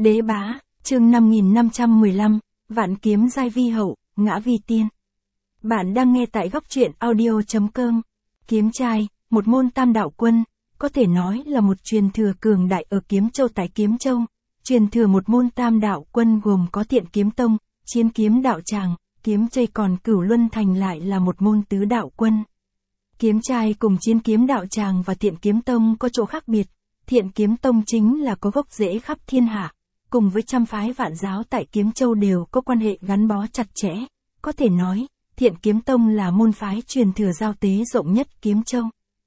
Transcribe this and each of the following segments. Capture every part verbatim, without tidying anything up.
Đế bá, chương năm nghìn năm trăm mười lăm, vạn kiếm giai vi hậu, ngã vi tiên. Bạn đang nghe tại góc truyện audio chấm com. Kiếm trai, một môn tam đạo quân, có thể nói là một truyền thừa cường đại ở Kiếm Châu tại Kiếm Châu. Truyền thừa một môn tam đạo quân gồm có Thiện Kiếm Tông, Chiến Kiếm Đạo Tràng, Kiếm Trai, còn Cửu Luân Thành lại là một môn tứ đạo quân. Kiếm trai cùng Chiến Kiếm Đạo Tràng và Thiện Kiếm Tông có chỗ khác biệt. Thiện Kiếm Tông chính là có gốc rễ khắp thiên hạ, cùng với trăm phái vạn giáo tại Kiếm Châu đều có quan hệ gắn bó chặt chẽ. Có thể nói, Thiện Kiếm Tông là môn phái truyền thừa giao tế rộng nhất Kiếm Châu.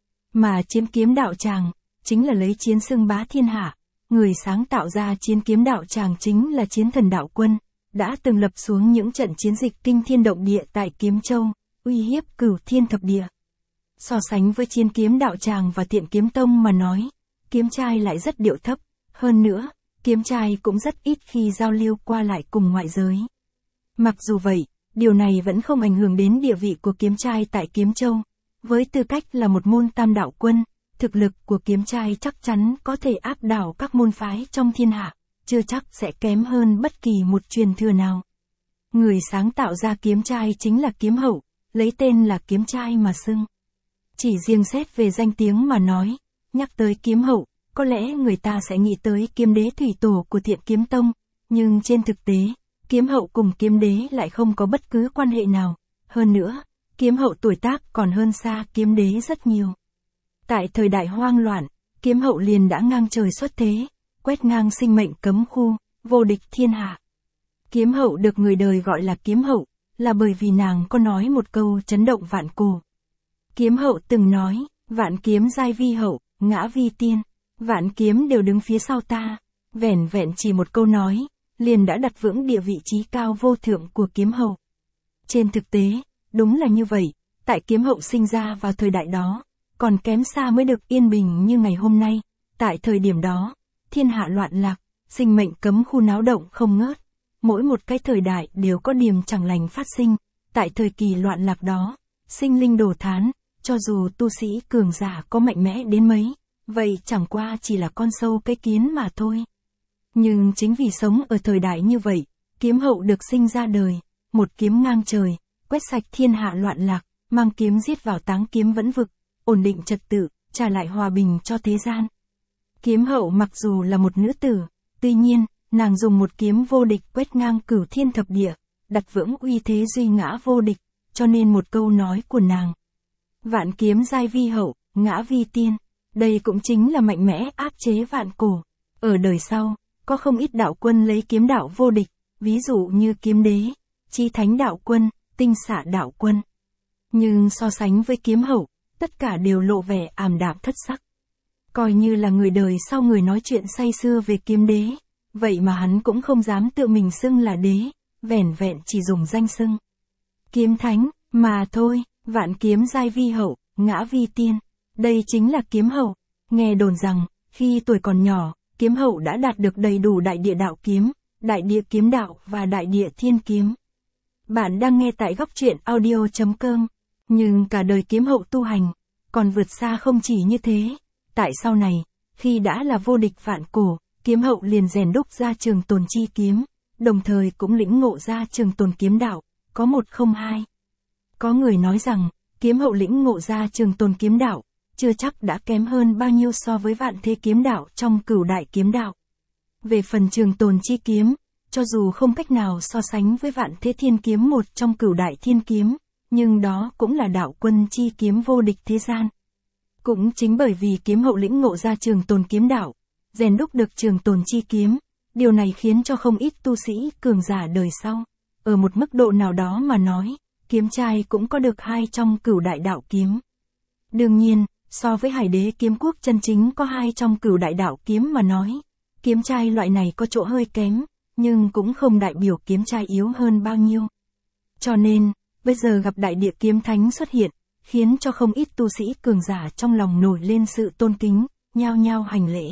Mà Chiến Kiếm Đạo Tràng, chính là lấy chiến xưng bá thiên hạ. Người sáng tạo ra Chiến Kiếm Đạo Tràng chính là Chiến Thần Đạo Quân, đã từng lập xuống những trận chiến dịch kinh thiên động địa tại Kiếm Châu, uy hiếp cửu thiên thập địa. So sánh với Chiến Kiếm Đạo Tràng và Thiện Kiếm Tông mà nói, kiếm trai lại rất điệu thấp, hơn nữa, kiếm trai cũng rất ít khi giao lưu qua lại cùng ngoại giới. Mặc dù vậy, điều này vẫn không ảnh hưởng đến địa vị của kiếm trai tại Kiếm Châu. Với tư cách là một môn tam đạo quân, thực lực của kiếm trai chắc chắn có thể áp đảo các môn phái trong thiên hạ, chưa chắc sẽ kém hơn bất kỳ một truyền thừa nào. Người sáng tạo ra kiếm trai chính là Kiếm Hậu, lấy tên là kiếm trai mà xưng. Chỉ riêng xét về danh tiếng mà nói, nhắc tới Kiếm Hậu, có lẽ người ta sẽ nghĩ tới Kiếm Đế thủy tổ của Thiện Kiếm Tông, nhưng trên thực tế, Kiếm Hậu cùng Kiếm Đế lại không có bất cứ quan hệ nào. Hơn nữa, Kiếm Hậu tuổi tác còn hơn xa Kiếm Đế rất nhiều. Tại thời đại hoang loạn, Kiếm Hậu liền đã ngang trời xuất thế, quét ngang sinh mệnh cấm khu, vô địch thiên hạ. Kiếm Hậu được người đời gọi là Kiếm Hậu, là bởi vì nàng có nói một câu chấn động vạn cổ. Kiếm Hậu từng nói, vạn kiếm giai vi hậu, ngã vi tiên, vạn kiếm đều đứng phía sau ta. Vẻn vẹn chỉ một câu nói, liền đã đặt vững địa vị trí cao vô thượng của Kiếm Hậu. Trên thực tế, đúng là như vậy, tại Kiếm Hậu sinh ra vào thời đại đó, còn kém xa mới được yên bình như ngày hôm nay. Tại thời điểm đó, thiên hạ loạn lạc, sinh mệnh cấm khu náo động không ngớt. Mỗi một cái thời đại đều có điểm chẳng lành phát sinh. Tại thời kỳ loạn lạc đó, sinh linh đổ thán, cho dù tu sĩ cường giả có mạnh mẽ đến mấy, vậy chẳng qua chỉ là con sâu cái kiến mà thôi. Nhưng chính vì sống ở thời đại như vậy, Kiếm Hậu được sinh ra đời, một kiếm ngang trời, quét sạch thiên hạ loạn lạc, mang kiếm giết vào táng kiếm vẫn vực, ổn định trật tự, trả lại hòa bình cho thế gian. Kiếm Hậu mặc dù là một nữ tử, tuy nhiên, nàng dùng một kiếm vô địch quét ngang cửu thiên thập địa, đặt vững uy thế duy ngã vô địch, cho nên một câu nói của nàng: vạn kiếm giai vi hậu, ngã vi tiên, đây cũng chính là mạnh mẽ áp chế vạn cổ. Ở đời sau, có không ít đạo quân lấy kiếm đạo vô địch, ví dụ như Kiếm Đế, Chí Thánh Đạo Quân, Tinh Xạ Đạo Quân. Nhưng so sánh với Kiếm Hậu, tất cả đều lộ vẻ ảm đạm thất sắc. Coi như là người đời sau người nói chuyện say sưa về Kiếm Đế, vậy mà hắn cũng không dám tự mình xưng là đế, vẻn vẹn chỉ dùng danh xưng Kiếm Thánh, mà thôi. Vạn kiếm giai vi hậu, ngã vi tiên, đây chính là Kiếm Hậu. Nghe đồn rằng, khi tuổi còn nhỏ, Kiếm Hậu đã đạt được đầy đủ đại địa đạo kiếm, đại địa kiếm đạo và đại địa thiên kiếm. Bạn đang nghe tại góc truyện audio chấm com. Nhưng cả đời Kiếm Hậu tu hành, còn vượt xa không chỉ như thế. Tại sau này, khi đã là vô địch vạn cổ, Kiếm Hậu liền rèn đúc ra Trường Tồn chi kiếm, đồng thời cũng lĩnh ngộ ra Trường Tồn kiếm đạo, có một không hai. Có người nói rằng, Kiếm Hậu lĩnh ngộ ra Trường Tồn kiếm đạo, chưa chắc đã kém hơn bao nhiêu so với Vạn Thế kiếm đạo trong Cửu Đại kiếm đạo. Về phần Trường Tồn chi kiếm, cho dù không cách nào so sánh với Vạn Thế thiên kiếm một trong Cửu Đại thiên kiếm, nhưng đó cũng là đạo quân chi kiếm vô địch thế gian. Cũng chính bởi vì Kiếm Hậu lĩnh ngộ ra Trường Tồn kiếm đạo, rèn đúc được Trường Tồn chi kiếm, điều này khiến cho không ít tu sĩ cường giả đời sau, ở một mức độ nào đó mà nói, kiếm trai cũng có được hai trong Cửu Đại đạo kiếm. Đương nhiên, so với Hải Đế kiếm quốc chân chính có hai trong Cửu Đại đạo kiếm mà nói, kiếm trai loại này có chỗ hơi kém, nhưng cũng không đại biểu kiếm trai yếu hơn bao nhiêu. Cho nên, bây giờ gặp đại địa kiếm thánh xuất hiện, khiến cho không ít tu sĩ cường giả trong lòng nổi lên sự tôn kính, nhao nhao hành lễ.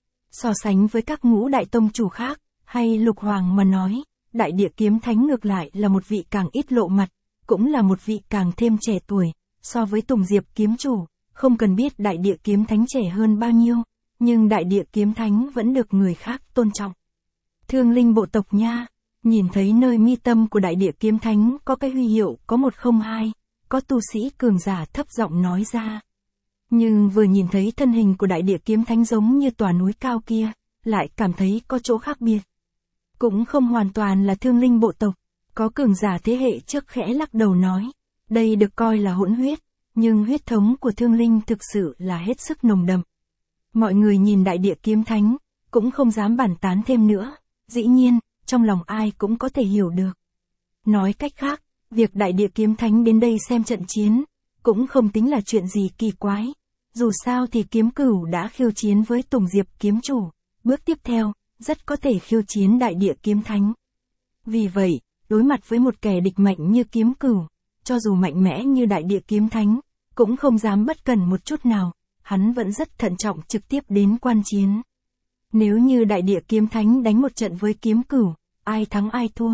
So sánh với các ngũ đại tông chủ khác, hay lục hoàng mà nói, đại địa kiếm thánh ngược lại là một vị càng ít lộ mặt, cũng là một vị càng thêm trẻ tuổi, so với Tùng Diệp kiếm chủ, không cần biết đại địa kiếm thánh trẻ hơn bao nhiêu, nhưng đại địa kiếm thánh vẫn được người khác tôn trọng. Thương linh bộ tộc nha. Nhìn thấy nơi mi tâm của đại địa kiếm thánh có cái huy hiệu có một không hai, có tu sĩ cường giả thấp giọng nói ra. Nhưng vừa nhìn thấy thân hình của đại địa kiếm thánh giống như tòa núi cao kia, lại cảm thấy có chỗ khác biệt. Cũng không hoàn toàn là thương linh bộ tộc, có cường giả thế hệ trước khẽ lắc đầu nói. Đây được coi là hỗn huyết, nhưng huyết thống của thương linh thực sự là hết sức nồng đậm. Mọi người nhìn đại địa kiếm thánh, cũng không dám bàn tán thêm nữa, dĩ nhiên, trong lòng ai cũng có thể hiểu được. Nói cách khác, việc đại địa kiếm thánh đến đây xem trận chiến, cũng không tính là chuyện gì kỳ quái. Dù sao thì kiếm cửu đã khiêu chiến với Tùng Diệp kiếm chủ, bước tiếp theo, rất có thể khiêu chiến đại địa kiếm thánh. Vì vậy, đối mặt với một kẻ địch mạnh như kiếm cửu, cho dù mạnh mẽ như đại địa kiếm thánh, cũng không dám bất cẩn một chút nào, hắn vẫn rất thận trọng trực tiếp đến quan chiến. Nếu như đại địa kiếm thánh đánh một trận với kiếm cửu, ai thắng ai thua?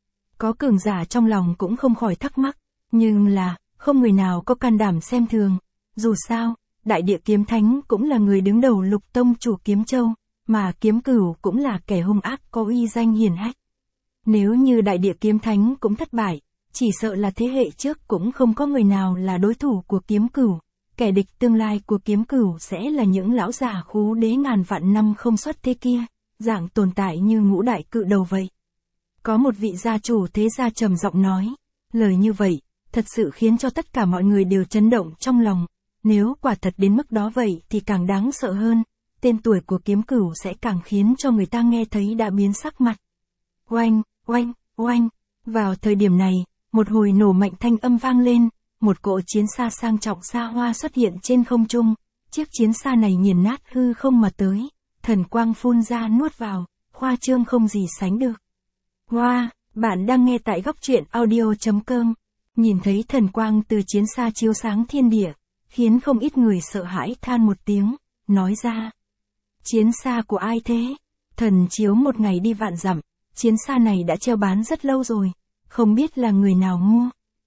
Có cường giả trong lòng cũng không khỏi thắc mắc, nhưng là, không người nào có can đảm xem thường. Dù sao, đại địa kiếm thánh cũng là người đứng đầu lục tông chủ kiếm châu, mà kiếm cửu cũng là kẻ hung ác có uy danh hiển hách. Nếu như đại địa kiếm thánh cũng thất bại, chỉ sợ là thế hệ trước cũng không có người nào là đối thủ của kiếm cửu. Kẻ địch tương lai của kiếm cửu sẽ là những lão già khú đế ngàn vạn năm không xuất thế kia, dạng tồn tại như ngũ đại cự đầu vậy. Có một vị gia chủ thế gia trầm giọng nói, lời như vậy, thật sự khiến cho tất cả mọi người đều chấn động trong lòng. Nếu quả thật đến mức đó vậy thì càng đáng sợ hơn, tên tuổi của kiếm cửu sẽ càng khiến cho người ta nghe thấy đã biến sắc mặt. Oanh, oanh, oanh, vào thời điểm này, một hồi nổ mạnh thanh âm vang lên, một cỗ chiến xa sang trọng xa hoa xuất hiện trên không trung, chiếc chiến xa này nghiền nát hư không mà tới, thần quang phun ra nuốt vào, khoa trương không gì sánh được. Wow, bạn đang nghe tại góc truyện audio chấm com, nhìn thấy thần quang từ chiến xa chiếu sáng thiên địa, khiến không ít người sợ hãi than một tiếng, nói ra. Chiến xa của ai thế? Thần chiếu một ngày đi vạn dặm, chiến xa này đã treo bán rất lâu rồi, không biết là người nào mua.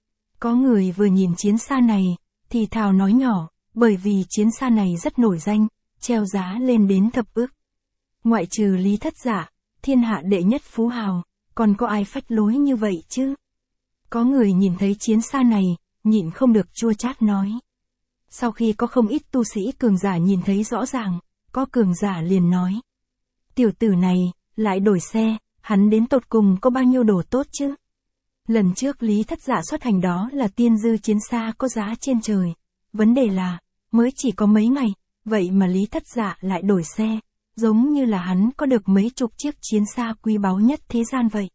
Có người vừa nhìn chiến xa này, thì thào nói nhỏ, bởi vì chiến xa này rất nổi danh, treo giá lên đến thập ức. Ngoại trừ Lý Thất Dạ, thiên hạ đệ nhất phú hào, còn có ai phách lối như vậy chứ? Có người nhìn thấy chiến xa này, nhịn không được chua chát nói. Sau khi có không ít tu sĩ cường giả nhìn thấy rõ ràng, có cường giả liền nói. Tiểu tử này, lại đổi xe, hắn đến tột cùng có bao nhiêu đồ tốt chứ? Lần trước Lý Thất Dạ xuất hành đó là tiên dư chiến xa có giá trên trời. Vấn đề là, mới chỉ có mấy ngày, vậy mà Lý Thất Dạ lại đổi xe, giống như là hắn có được mấy chục chiếc chiến xa quý báu nhất thế gian vậy.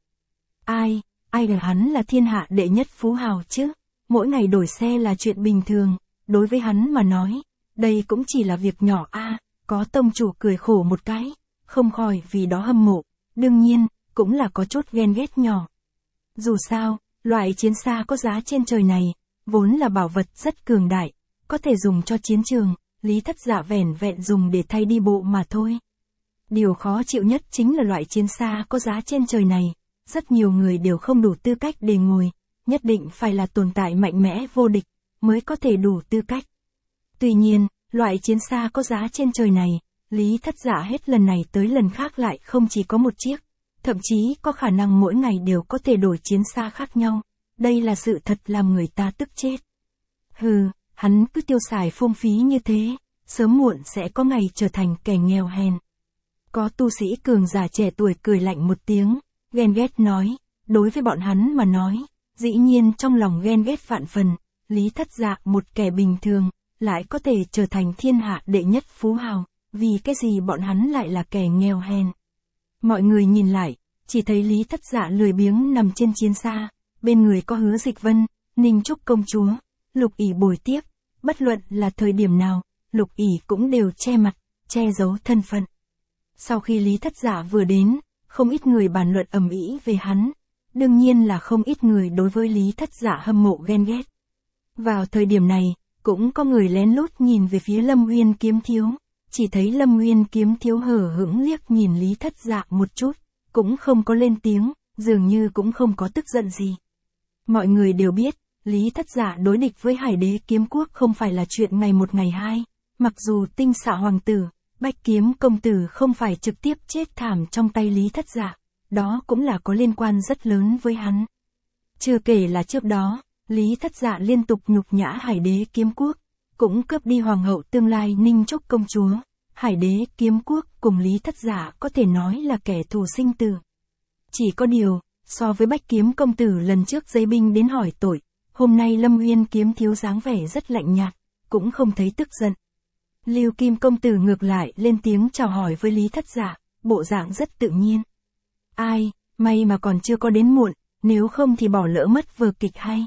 Ai, ai để hắn là thiên hạ đệ nhất phú hào chứ? Mỗi ngày đổi xe là chuyện bình thường, đối với hắn mà nói, đây cũng chỉ là việc nhỏ a. À, có tông chủ cười khổ một cái, không khỏi vì đó hâm mộ, đương nhiên, cũng là có chút ghen ghét nhỏ. Dù sao, loại chiến xa có giá trên trời này, vốn là bảo vật rất cường đại, có thể dùng cho chiến trường, Lý Thất Dạ vẻn vẹn dùng để thay đi bộ mà thôi. Điều khó chịu nhất chính là loại chiến xa có giá trên trời này, rất nhiều người đều không đủ tư cách để ngồi, nhất định phải là tồn tại mạnh mẽ vô địch, mới có thể đủ tư cách. Tuy nhiên, loại chiến xa có giá trên trời này, Lý Thất Dạ hết lần này tới lần khác lại không chỉ có một chiếc, thậm chí có khả năng mỗi ngày đều có thể đổi chiến xa khác nhau, đây là sự thật làm người ta tức chết. Hừ, hắn cứ tiêu xài phung phí như thế, sớm muộn sẽ có ngày trở thành kẻ nghèo hèn. Có tu sĩ cường giả trẻ tuổi cười lạnh một tiếng, ghen ghét nói, đối với bọn hắn mà nói, dĩ nhiên trong lòng ghen ghét vạn phần, Lý Thất Dạ một kẻ bình thường, lại có thể trở thành thiên hạ đệ nhất phú hào, vì cái gì bọn hắn lại là kẻ nghèo hèn. Mọi người nhìn lại, chỉ thấy Lý Thất Dạ lười biếng nằm trên chiến xa, bên người có Hứa Dịch Vân, Ninh Trúc công chúa, Lục ỷ bồi tiếp, bất luận là thời điểm nào, Lục ỷ cũng đều che mặt, che giấu thân phận. Sau khi Lý Thất Dạ vừa đến, không ít người bàn luận ầm ĩ về hắn, đương nhiên là không ít người đối với Lý Thất Dạ hâm mộ ghen ghét. Vào thời điểm này, cũng có người lén lút nhìn về phía Lâm Uyên Kiếm Thiếu, chỉ thấy Lâm Uyên Kiếm Thiếu hờ hững liếc nhìn Lý Thất Dạ một chút, cũng không có lên tiếng, dường như cũng không có tức giận gì. Mọi người đều biết, Lý Thất Dạ đối địch với Hải Đế Kiếm Quốc không phải là chuyện ngày một ngày hai, mặc dù Tinh Xạ Hoàng tử, Bách Kiếm công tử không phải trực tiếp chết thảm trong tay Lý Thất Dạ, đó cũng là có liên quan rất lớn với hắn. Chưa kể là trước đó, Lý Thất Dạ liên tục nhục nhã Hải Đế Kiếm Quốc, cũng cướp đi hoàng hậu tương lai Ninh Trúc công chúa. Hải Đế Kiếm Quốc cùng Lý Thất Dạ có thể nói là kẻ thù sinh tử. Chỉ có điều, so với Bách Kiếm công tử lần trước dây binh đến hỏi tội, hôm nay Lâm Uyên kiếm thiếu dáng vẻ rất lạnh nhạt, cũng không thấy tức giận. Lưu Kim công tử ngược lại lên tiếng chào hỏi với Lý Thất Dạ, bộ dạng rất tự nhiên. Ai, may mà còn chưa có đến muộn, nếu không thì bỏ lỡ mất vở kịch hay.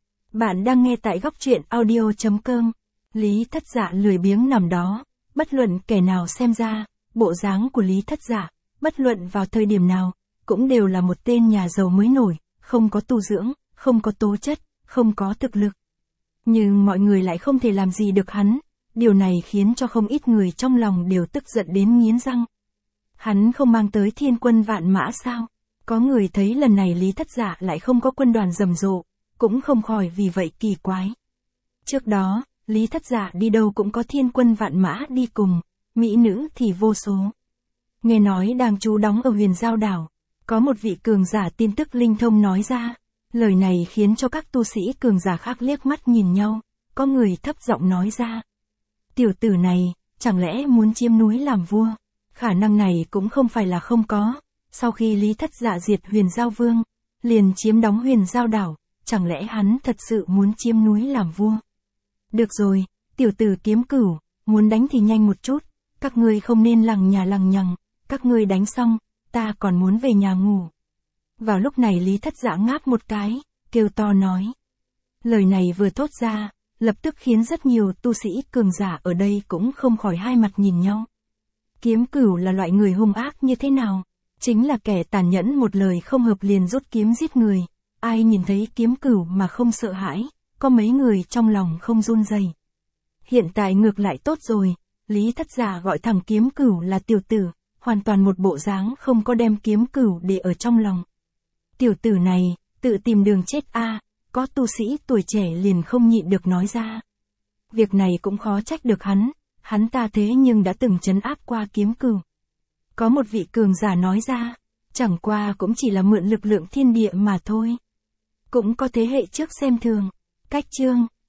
Bạn đang nghe tại góc truyện audio chấm com. Lý Thất Dạ lười biếng nằm đó, bất luận kẻ nào xem ra, bộ dáng của Lý Thất Dạ, bất luận vào thời điểm nào, cũng đều là một tên nhà giàu mới nổi, không có tu dưỡng, không có tố chất, không có thực lực. Nhưng mọi người lại không thể làm gì được hắn, điều này khiến cho không ít người trong lòng đều tức giận đến nghiến răng. Hắn không mang tới thiên quân vạn mã sao? Có người thấy lần này Lý Thất Dạ lại không có quân đoàn rầm rộ, cũng không khỏi vì vậy kỳ quái. Trước đó, Lý Thất Dạ đi đâu cũng có thiên quân vạn mã đi cùng, mỹ nữ thì vô số. Nghe nói đang trú đóng ở Huyền Giao đảo, có một vị cường giả tin tức linh thông nói ra, lời này khiến cho các tu sĩ cường giả khác liếc mắt nhìn nhau, có người thấp giọng nói ra. Tiểu tử này, chẳng lẽ muốn chiếm núi làm vua? Khả năng này cũng không phải là không có, sau khi Lý Thất Dạ diệt Huyền Giao Vương, liền chiếm đóng Huyền Giao đảo, chẳng lẽ hắn thật sự muốn chiếm núi làm vua? Được rồi, tiểu tử Kiếm Cửu, muốn đánh thì nhanh một chút, các ngươi không nên lằng nhà lằng nhằng, các ngươi đánh xong, ta còn muốn về nhà ngủ. Vào lúc này Lý Thất Dạ ngáp một cái, kêu to nói. Lời này vừa thốt ra, lập tức khiến rất nhiều tu sĩ cường giả ở đây cũng không khỏi hai mặt nhìn nhau. Kiếm Cửu là loại người hung ác như thế nào? Chính là kẻ tàn nhẫn, một lời không hợp liền rút kiếm giết người. Ai nhìn thấy Kiếm Cửu mà không sợ hãi, có mấy người trong lòng không run rẩy. Hiện tại ngược lại tốt rồi, Lý Thất Dạ gọi thằng Kiếm Cửu là tiểu tử, hoàn toàn một bộ dáng không có đem Kiếm Cửu để ở trong lòng. Tiểu tử này, tự tìm đường chết a, à, có tu sĩ tuổi trẻ liền không nhịn được nói ra. Việc này cũng khó trách được hắn, hắn ta thế nhưng đã từng trấn áp qua Kiếm Cửu. Có một vị cường giả nói ra, chẳng qua cũng chỉ là mượn lực lượng thiên địa mà thôi. Cũng có thế hệ trước xem thường. Cách chương,